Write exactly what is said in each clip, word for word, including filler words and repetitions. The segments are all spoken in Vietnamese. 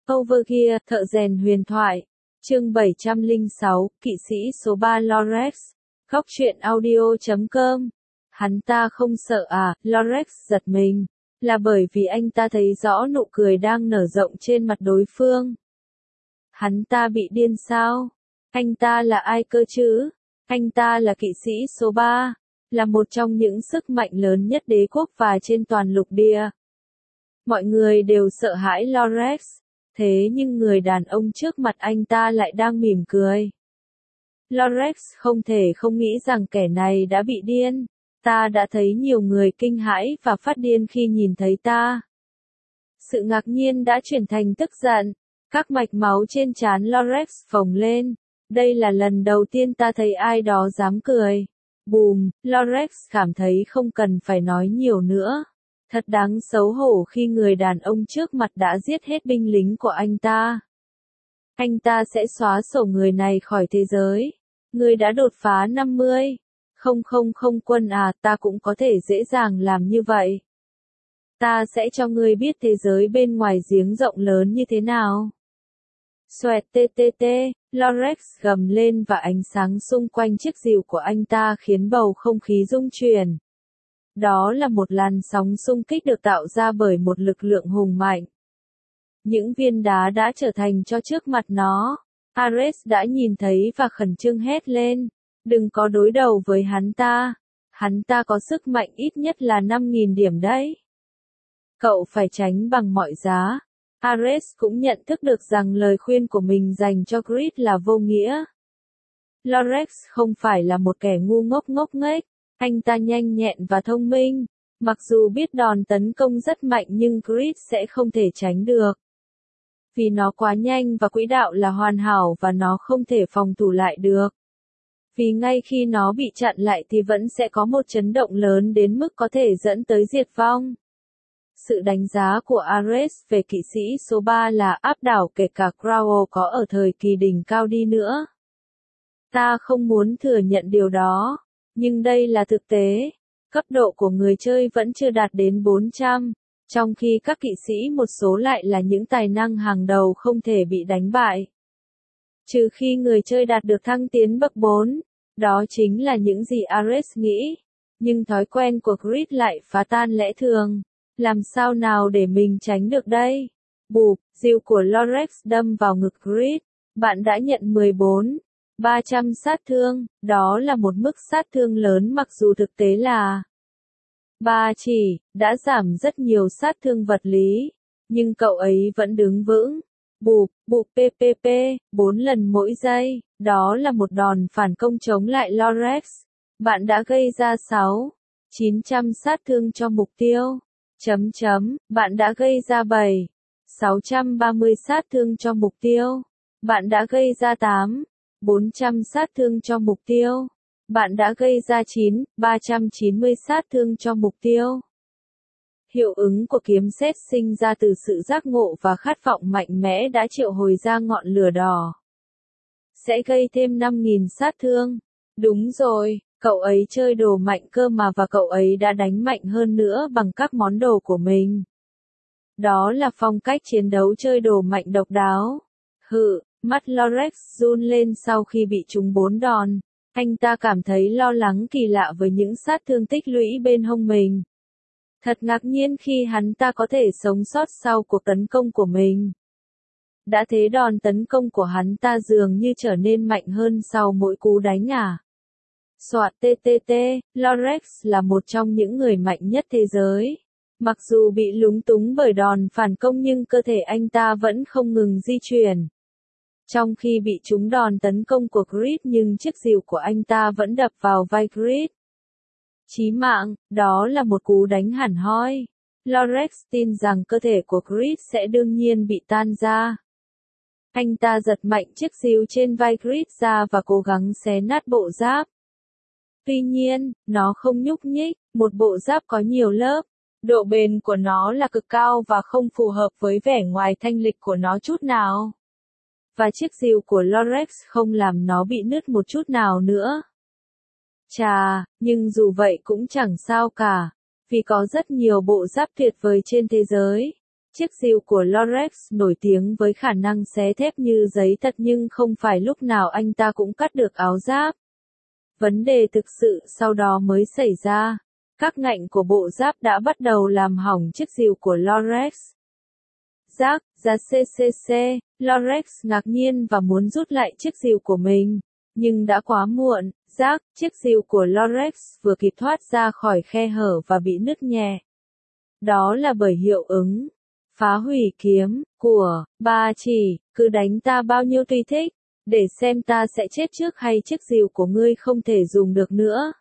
Overgear, thợ rèn huyền thoại. Chương bảy trăm lẻ sáu, kỵ sĩ số ba Lorex. Góc truyện audio chấm com. Hắn ta không sợ à? Lorex giật mình. Là bởi vì anh ta thấy rõ nụ cười đang nở rộng trên mặt đối phương. Hắn ta bị điên sao? Anh ta là ai cơ chứ? Anh ta là kỵ sĩ số ba, là một trong những sức mạnh lớn nhất đế quốc và trên toàn lục địa. Mọi người đều sợ hãi Lorex, thế nhưng người đàn ông trước mặt anh ta lại đang mỉm cười. Lorex không thể không nghĩ rằng kẻ này đã bị điên. Ta đã thấy nhiều người kinh hãi và phát điên khi nhìn thấy ta. Sự ngạc nhiên đã chuyển thành tức giận. Các mạch máu trên trán Lorex phồng lên. Đây là lần đầu tiên ta thấy ai đó dám cười. Bùm, Lorex cảm thấy không cần phải nói nhiều nữa. Thật đáng xấu hổ khi người đàn ông trước mặt đã giết hết binh lính của anh ta. Anh ta sẽ xóa sổ người này khỏi thế giới. Người đã đột phá năm mươi. Không không không quân à, ta cũng có thể dễ dàng làm như vậy. Ta sẽ cho ngươi biết thế giới bên ngoài giếng rộng lớn như thế nào. Xoẹt tê tê tê, Lorex gầm lên và ánh sáng xung quanh chiếc rìu của anh ta khiến bầu không khí rung chuyển. Đó là một làn sóng xung kích được tạo ra bởi một lực lượng hùng mạnh. Những viên đá đã trở thành cho trước mặt nó. Ares đã nhìn thấy và khẩn trương hét lên. Đừng có đối đầu với hắn ta. Hắn ta có sức mạnh ít nhất là năm nghìn điểm đấy. Cậu phải tránh bằng mọi giá. Ares cũng nhận thức được rằng lời khuyên của mình dành cho Creed là vô nghĩa. Lorex không phải là một kẻ ngu ngốc ngốc nghếch. Anh ta nhanh nhẹn và thông minh. Mặc dù biết đòn tấn công rất mạnh nhưng Creed sẽ không thể tránh được. Vì nó quá nhanh và quỹ đạo là hoàn hảo và nó không thể phòng thủ lại được. Vì ngay khi nó bị chặn lại thì vẫn sẽ có một chấn động lớn đến mức có thể dẫn tới diệt vong. Sự đánh giá của Ares về kỵ sĩ số ba là áp đảo kể cả Crowell có ở thời kỳ đỉnh cao đi nữa. Ta không muốn thừa nhận điều đó, nhưng đây là thực tế. Cấp độ của người chơi vẫn chưa đạt đến bốn trăm, trong khi các kỵ sĩ một số lại là những tài năng hàng đầu không thể bị đánh bại. Trừ khi người chơi đạt được thăng tiến bậc bốn, đó chính là những gì Ares nghĩ. Nhưng thói quen của Creed lại phá tan lẽ thường. Làm sao nào để mình tránh được đây? Bụp, rìu của Lorex đâm vào ngực Creed. Bạn đã nhận mười bốn, ba trăm sát thương. Đó là một mức sát thương lớn mặc dù thực tế là ba chỉ, đã giảm rất nhiều sát thương vật lý. Nhưng cậu ấy vẫn đứng vững. Bụp, bụp ppp, bốn lần mỗi giây. Đó là một đòn phản công chống lại Lorex. Bạn đã gây ra sáu, chín trăm sát thương cho mục tiêu. Chấm chấm, bạn đã gây ra bảy, sáu trăm ba mươi sát thương cho mục tiêu. Bạn đã gây ra tám, bốn trăm sát thương cho mục tiêu. Bạn đã gây ra chín, ba trăm chín mươi sát thương cho mục tiêu. Hiệu ứng của kiếm sét sinh ra từ sự giác ngộ và khát vọng mạnh mẽ đã triệu hồi ra ngọn lửa đỏ. Sẽ gây thêm năm nghìn sát thương. Đúng rồi. Cậu ấy chơi đồ mạnh cơ mà và cậu ấy đã đánh mạnh hơn nữa bằng các món đồ của mình. Đó là phong cách chiến đấu chơi đồ mạnh độc đáo. Hự, mắt Lorex run lên sau khi bị trúng bốn đòn. Anh ta cảm thấy lo lắng kỳ lạ với những sát thương tích lũy bên hông mình. Thật ngạc nhiên khi hắn ta có thể sống sót sau cuộc tấn công của mình. Đã thế đòn tấn công của hắn ta dường như trở nên mạnh hơn sau mỗi cú đánh à. Soạt tê tê tê, Lorex là một trong những người mạnh nhất thế giới. Mặc dù bị lúng túng bởi đòn phản công nhưng cơ thể anh ta vẫn không ngừng di chuyển. Trong khi bị trúng đòn tấn công của Creed nhưng chiếc rìu của anh ta vẫn đập vào vai Creed. Chí mạng, đó là một cú đánh hẳn hoi. Lorex tin rằng cơ thể của Creed sẽ đương nhiên bị tan ra. Anh ta giật mạnh chiếc rìu trên vai Creed ra và cố gắng xé nát bộ giáp. Tuy nhiên, nó không nhúc nhích, một bộ giáp có nhiều lớp. Độ bền của nó là cực cao và không phù hợp với vẻ ngoài thanh lịch của nó chút nào. Và chiếc rìu của Lorex không làm nó bị nứt một chút nào nữa. Chà, nhưng dù vậy cũng chẳng sao cả. Vì có rất nhiều bộ giáp tuyệt vời trên thế giới. Chiếc rìu của Lorex nổi tiếng với khả năng xé thép như giấy thật nhưng không phải lúc nào anh ta cũng cắt được áo giáp. Vấn đề thực sự sau đó mới xảy ra. Các ngạnh của bộ giáp đã bắt đầu làm hỏng chiếc rìu của Lorex. Jack, ra xê xê xê, Lorex ngạc nhiên và muốn rút lại chiếc rìu của mình. Nhưng đã quá muộn, Jack, chiếc rìu của Lorex vừa kịp thoát ra khỏi khe hở và bị nứt nhẹ. Đó là bởi hiệu ứng phá hủy kiếm của ba chỉ, cứ đánh ta bao nhiêu tùy thích, để xem ta sẽ chết trước hay chiếc rìu của ngươi không thể dùng được nữa.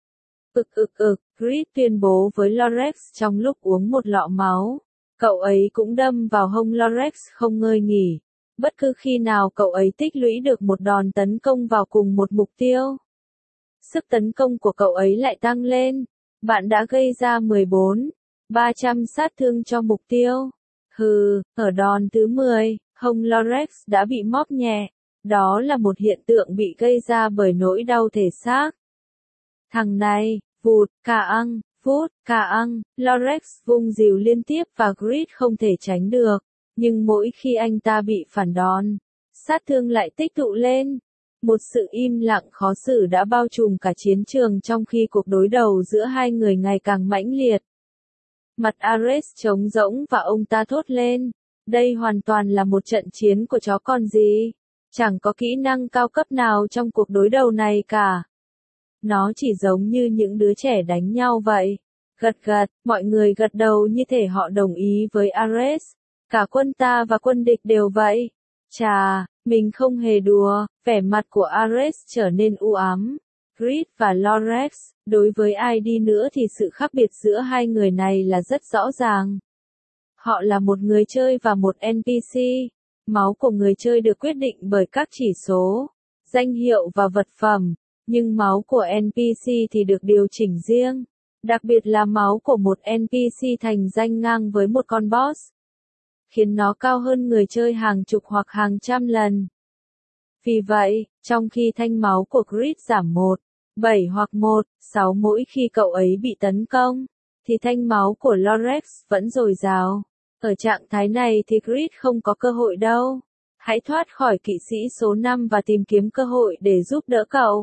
Ực ực ực, Creed tuyên bố với Lorex trong lúc uống một lọ máu. Cậu ấy cũng đâm vào hông Lorex không ngơi nghỉ. Bất cứ khi nào cậu ấy tích lũy được một đòn tấn công vào cùng một mục tiêu, sức tấn công của cậu ấy lại tăng lên. Bạn đã gây ra mười bốn, ba trăm sát thương cho mục tiêu. Hừ, ở đòn thứ mười, hông Lorex đã bị móp nhẹ. Đó là một hiện tượng bị gây ra bởi nỗi đau thể xác. Thằng này, vụt, cà ăng, phút, cà ăng, Lorex vung rìu liên tiếp và Creed không thể tránh được. Nhưng mỗi khi anh ta bị phản đòn, sát thương lại tích tụ lên. Một sự im lặng khó xử đã bao trùm cả chiến trường trong khi cuộc đối đầu giữa hai người ngày càng mãnh liệt. Mặt Ares trống rỗng và ông ta thốt lên. Đây hoàn toàn là một trận chiến của chó con gì. Chẳng có kỹ năng cao cấp nào trong cuộc đối đầu này cả. Nó chỉ giống như những đứa trẻ đánh nhau vậy. Gật gật, mọi người gật đầu như thể họ đồng ý với Ares. Cả quân ta và quân địch đều vậy. Chà, mình không hề đùa, vẻ mặt của Ares trở nên u ám. Creed và Lorex, đối với ai đi nữa thì sự khác biệt giữa hai người này là rất rõ ràng. Họ là một người chơi và một en pê xê. Máu của người chơi được quyết định bởi các chỉ số, danh hiệu và vật phẩm, nhưng máu của en pê xê thì được điều chỉnh riêng. Đặc biệt là máu của một en pê xê thành danh ngang với một con boss, khiến nó cao hơn người chơi hàng chục hoặc hàng trăm lần. Vì vậy, trong khi thanh máu của Creed giảm một, bảy hoặc một, sáu mỗi khi cậu ấy bị tấn công, thì thanh máu của Lorex vẫn dồi dào. Ở trạng thái này thì Creed không có cơ hội đâu. Hãy thoát khỏi kỵ sĩ số năm và tìm kiếm cơ hội để giúp đỡ cậu.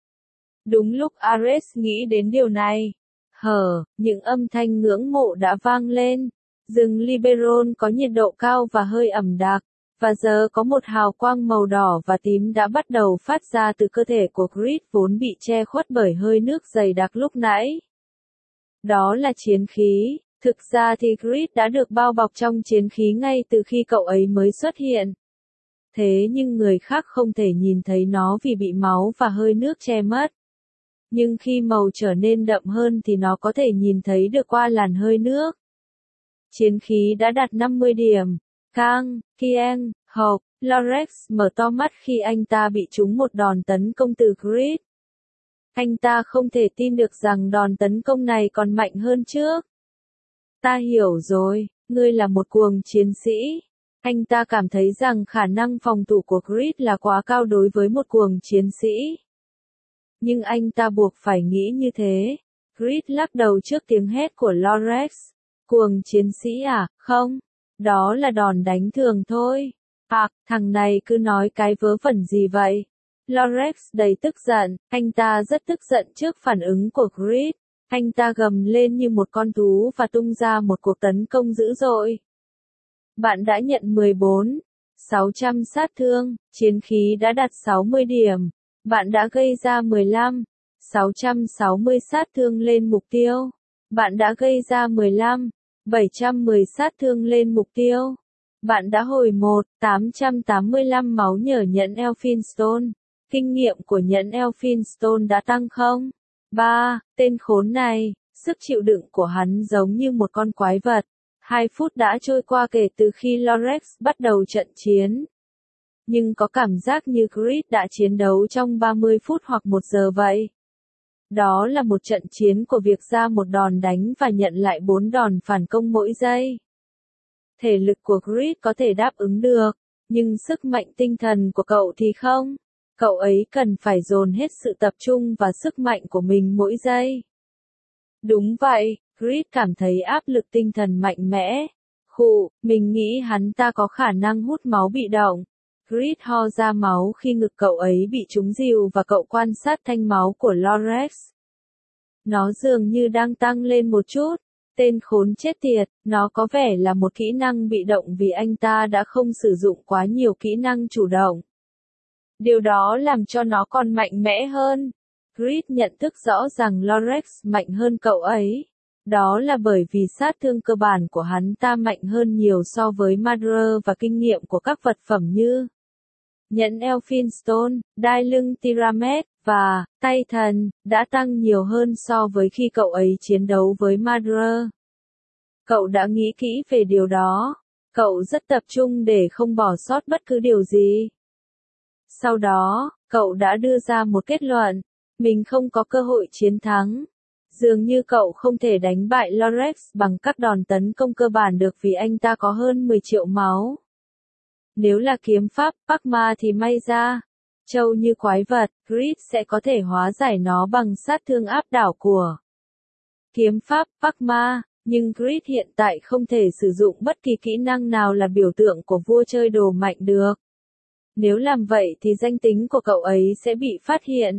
Đúng lúc Ares nghĩ đến điều này, hờ, những âm thanh ngưỡng mộ đã vang lên. Rừng Liberon có nhiệt độ cao và hơi ẩm đặc, và giờ có một hào quang màu đỏ và tím đã bắt đầu phát ra từ cơ thể của Creed vốn bị che khuất bởi hơi nước dày đặc lúc nãy. Đó là chiến khí. Thực ra thì Creed đã được bao bọc trong chiến khí ngay từ khi cậu ấy mới xuất hiện. Thế nhưng người khác không thể nhìn thấy nó vì bị máu và hơi nước che mất. Nhưng khi màu trở nên đậm hơn thì nó có thể nhìn thấy được qua làn hơi nước. Chiến khí đã đạt năm mươi điểm. Kang, Kieng, Hộc, Lorex mở to mắt khi anh ta bị trúng một đòn tấn công từ Creed. Anh ta không thể tin được rằng đòn tấn công này còn mạnh hơn trước. Ta hiểu rồi, ngươi là một cuồng chiến sĩ. Anh ta cảm thấy rằng khả năng phòng thủ của Creed là quá cao đối với một cuồng chiến sĩ. Nhưng anh ta buộc phải nghĩ như thế. Creed lắc đầu trước tiếng hét của Lorex. Cuồng chiến sĩ à, không? Đó là đòn đánh thường thôi. À, thằng này cứ nói cái vớ vẩn gì vậy? Lorex đầy tức giận, anh ta rất tức giận trước phản ứng của Creed. Anh ta gầm lên như một con thú và tung ra một cuộc tấn công dữ dội. Bạn đã nhận mười bốn, sáu trăm sát thương, chiến khí đã đạt sáu mươi điểm. Bạn đã gây ra mười lăm, sáu trăm sáu mươi sát thương lên mục tiêu. Bạn đã gây ra mười lăm, bảy trăm mười sát thương lên mục tiêu. Bạn đã hồi một, tám trăm tám mươi lăm máu nhờ nhẫn Elphinstone. Kinh nghiệm của nhẫn Elphinstone đã tăng không? ba. Tên khốn này, sức chịu đựng của hắn giống như một con quái vật. Hai phút đã trôi qua kể từ khi Lorex bắt đầu trận chiến. Nhưng có cảm giác như Creed đã chiến đấu trong ba mươi phút hoặc một giờ vậy. Đó là một trận chiến của việc ra một đòn đánh và nhận lại bốn đòn phản công mỗi giây. Thể lực của Creed có thể đáp ứng được, nhưng sức mạnh tinh thần của cậu thì không. Cậu ấy cần phải dồn hết sự tập trung và sức mạnh của mình mỗi giây. Đúng vậy, Creed cảm thấy áp lực tinh thần mạnh mẽ. Khụ, mình nghĩ hắn ta có khả năng hút máu bị động. Creed ho ra máu khi ngực cậu ấy bị trúng rìu và cậu quan sát thanh máu của Lorex. Nó dường như đang tăng lên một chút. Tên khốn chết tiệt, nó có vẻ là một kỹ năng bị động vì anh ta đã không sử dụng quá nhiều kỹ năng chủ động. Điều đó làm cho nó còn mạnh mẽ hơn. Creed nhận thức rõ rằng Lorex mạnh hơn cậu ấy. Đó là bởi vì sát thương cơ bản của hắn ta mạnh hơn nhiều so với Murderer và kinh nghiệm của các vật phẩm như nhẫn Elphinstone, đai lưng Tiramet, và tay thần, đã tăng nhiều hơn so với khi cậu ấy chiến đấu với Murderer. Cậu đã nghĩ kỹ về điều đó. Cậu rất tập trung để không bỏ sót bất cứ điều gì. Sau đó, cậu đã đưa ra một kết luận. Mình không có cơ hội chiến thắng. Dường như cậu không thể đánh bại Lorex bằng các đòn tấn công cơ bản được vì anh ta có hơn mười triệu máu. Nếu là kiếm pháp Pakma thì may ra. Trâu như quái vật, Creed sẽ có thể hóa giải nó bằng sát thương áp đảo của kiếm pháp Pakma, nhưng Creed hiện tại không thể sử dụng bất kỳ kỹ năng nào là biểu tượng của vua chơi đồ mạnh được. Nếu làm vậy thì danh tính của cậu ấy sẽ bị phát hiện.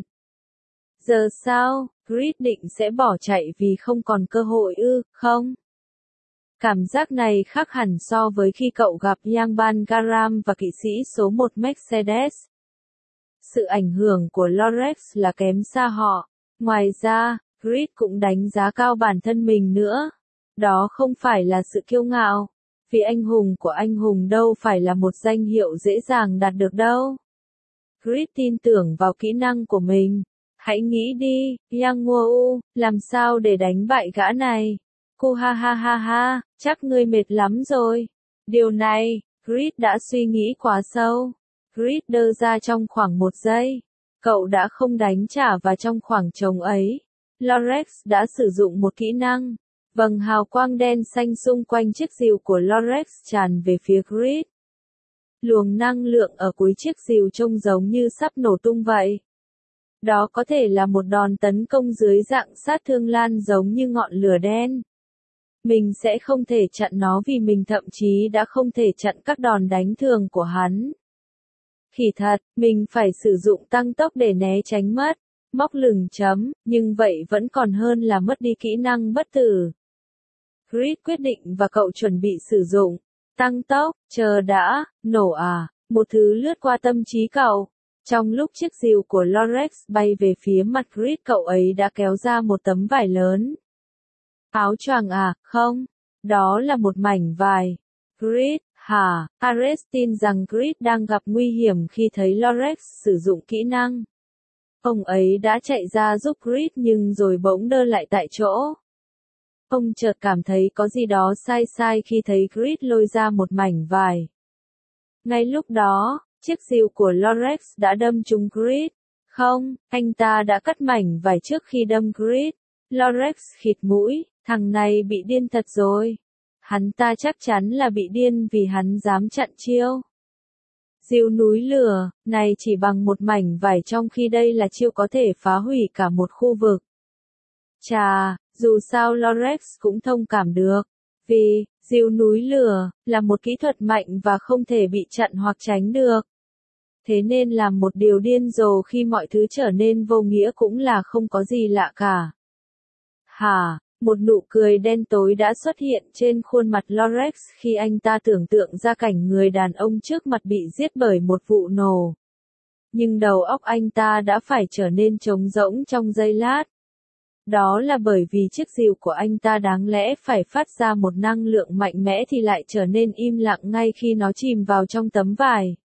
Giờ sao, Creed định sẽ bỏ chạy vì không còn cơ hội ư, không? Cảm giác này khác hẳn so với khi cậu gặp Yang Ban Garam và kỵ sĩ số một Mercedes. Sự ảnh hưởng của Lorex là kém xa họ. Ngoài ra, Creed cũng đánh giá cao bản thân mình nữa. Đó không phải là sự kiêu ngạo. Vì anh hùng của anh hùng đâu phải là một danh hiệu dễ dàng đạt được đâu. Creed tin tưởng vào kỹ năng của mình. Hãy nghĩ đi, Yang Nguo, làm sao để đánh bại gã này? Cô ha ha ha ha, chắc ngươi mệt lắm rồi. Điều này, Creed đã suy nghĩ quá sâu. Creed đơ ra trong khoảng một giây. Cậu đã không đánh trả và trong khoảng trống ấy. Lorex đã sử dụng một kỹ năng. Vầng hào quang đen xanh xung quanh chiếc rìu của Lorex tràn về phía Creed. Luồng năng lượng ở cuối chiếc rìu trông giống như sắp nổ tung vậy. Đó có thể là một đòn tấn công dưới dạng sát thương lan giống như ngọn lửa đen. Mình sẽ không thể chặn nó vì mình thậm chí đã không thể chặn các đòn đánh thường của hắn. Khỉ thật, mình phải sử dụng tăng tốc để né tránh mất. Móc lửng chấm, nhưng vậy vẫn còn hơn là mất đi kỹ năng bất tử. Creed quyết định và cậu chuẩn bị sử dụng. Tăng tốc, chờ đã, nổ à, một thứ lướt qua tâm trí cậu. Trong lúc chiếc rìu của Lorex bay về phía mặt Creed cậu ấy đã kéo ra một tấm vải lớn. Áo choàng à, không, đó là một mảnh vải. Creed, hả, Ares tin rằng Creed đang gặp nguy hiểm khi thấy Lorex sử dụng kỹ năng. Ông ấy đã chạy ra giúp Creed nhưng rồi bỗng đơ lại tại chỗ. Ông chợt cảm thấy có gì đó sai sai khi thấy Creed lôi ra một mảnh vải. Ngay lúc đó, chiếc rìu của Lorex đã đâm trúng Creed. Không, anh ta đã cắt mảnh vải trước khi đâm Creed. Lorex khịt mũi, thằng này bị điên thật rồi. Hắn ta chắc chắn là bị điên vì hắn dám chặn chiêu. Rìu núi lửa, này chỉ bằng một mảnh vải trong khi đây là chiêu có thể phá hủy cả một khu vực. Chà, dù sao Lorex cũng thông cảm được. Vì, rìu núi lửa, là một kỹ thuật mạnh và không thể bị chặn hoặc tránh được. Thế nên làm một điều điên rồ khi mọi thứ trở nên vô nghĩa cũng là không có gì lạ cả. Hả, một nụ cười đen tối đã xuất hiện trên khuôn mặt Lorex khi anh ta tưởng tượng ra cảnh người đàn ông trước mặt bị giết bởi một vụ nổ. Nhưng đầu óc anh ta đã phải trở nên trống rỗng trong giây lát. Đó là bởi vì chiếc rìu của anh ta đáng lẽ phải phát ra một năng lượng mạnh mẽ thì lại trở nên im lặng ngay khi nó chìm vào trong tấm vải.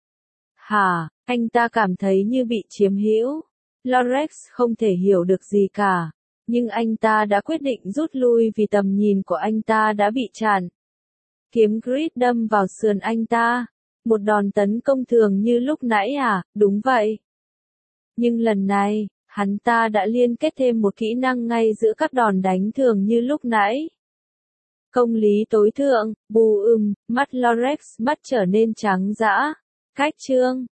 Hả, anh ta cảm thấy như bị chiếm hữu. Lorex không thể hiểu được gì cả. Nhưng anh ta đã quyết định rút lui vì tầm nhìn của anh ta đã bị chặn. Kiếm Creed đâm vào sườn anh ta. Một đòn tấn công thường như lúc nãy à, đúng vậy. Nhưng lần này, hắn ta đã liên kết thêm một kỹ năng ngay giữa các đòn đánh thường như lúc nãy. Công lý tối thượng, bù ừm, mắt Lorex mắt trở nên trắng dã. Cách chương